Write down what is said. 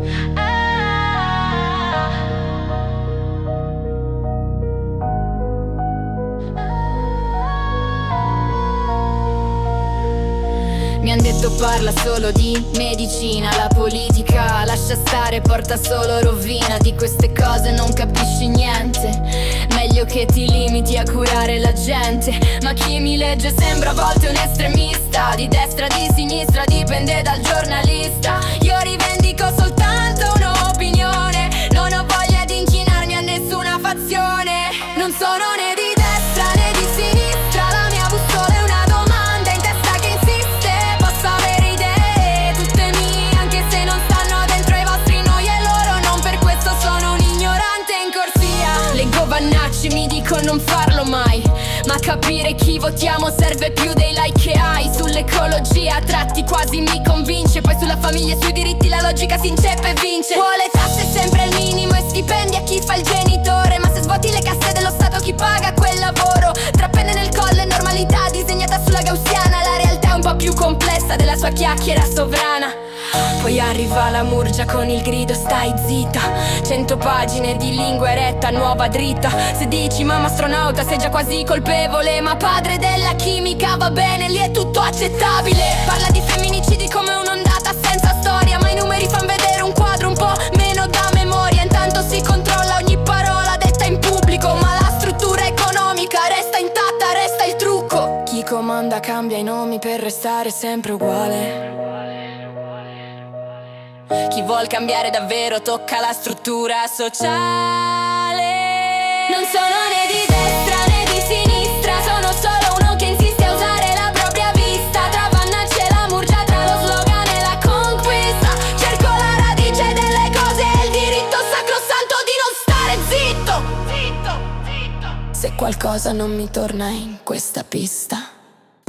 Mi han detto parla solo di medicina, la politica lascia stare, porta solo rovina. Di queste cose non capisci niente, meglio che ti limiti a curare la gente. Ma chi mi legge sembra a volte un estremista, di destra, di sinistra, dipende dal giornalista. Io rivendico soltanto un'opinione, non ho voglia di inchinarmi a nessuna fazione. Non sono né di destra né di sinistra, la mia bussola è una domanda in testa che insiste. Posso avere idee tutte mie, anche se non stanno dentro ai vostri noi e loro. Non per questo sono un ignorante in corsia. Leggo Vannacci, mi dico non farlo mai, ma capire chi votiamo serve più dei like che hai. Sull'ecologia a tratti quasi mi convince, poi sulla famiglia e sui diritti la logica si inceppa e vince. Vuole tasse sempre al minimo e stipendi a chi fa il genitore, ma se svuoti le casse dello Stato chi paga quel lavoro? Tra penne nel collo e normalità disegnata sulla gaussiana, la realtà è un po' più complessa della sua chiacchiera sovrana. Poi arriva la Murgia con il grido stai zitta, 100 pagine di lingua eretta nuova dritta. Se dici mamma astronauta sei già quasi colpevole, ma padre della chimica va bene, lì è tutto accettabile. Parla di femminicidi come un'ondata senza storia, ma i numeri fan vedere un quadro un po' meno da memoria. Intanto si controlla ogni parola detta in pubblico, ma la struttura economica resta intatta, resta il trucco. Chi comanda cambia i nomi per restare sempre uguale. Chi vuol cambiare davvero tocca la struttura sociale. Non sono né di destra né di sinistra, sono solo uno che insiste a usare la propria vista. Tra Vannacci e la Murgia, tra lo slogan e la conquista, cerco la radice delle cose e il diritto sacrosanto di non stare zitto. Se qualcosa non mi torna in questa pista.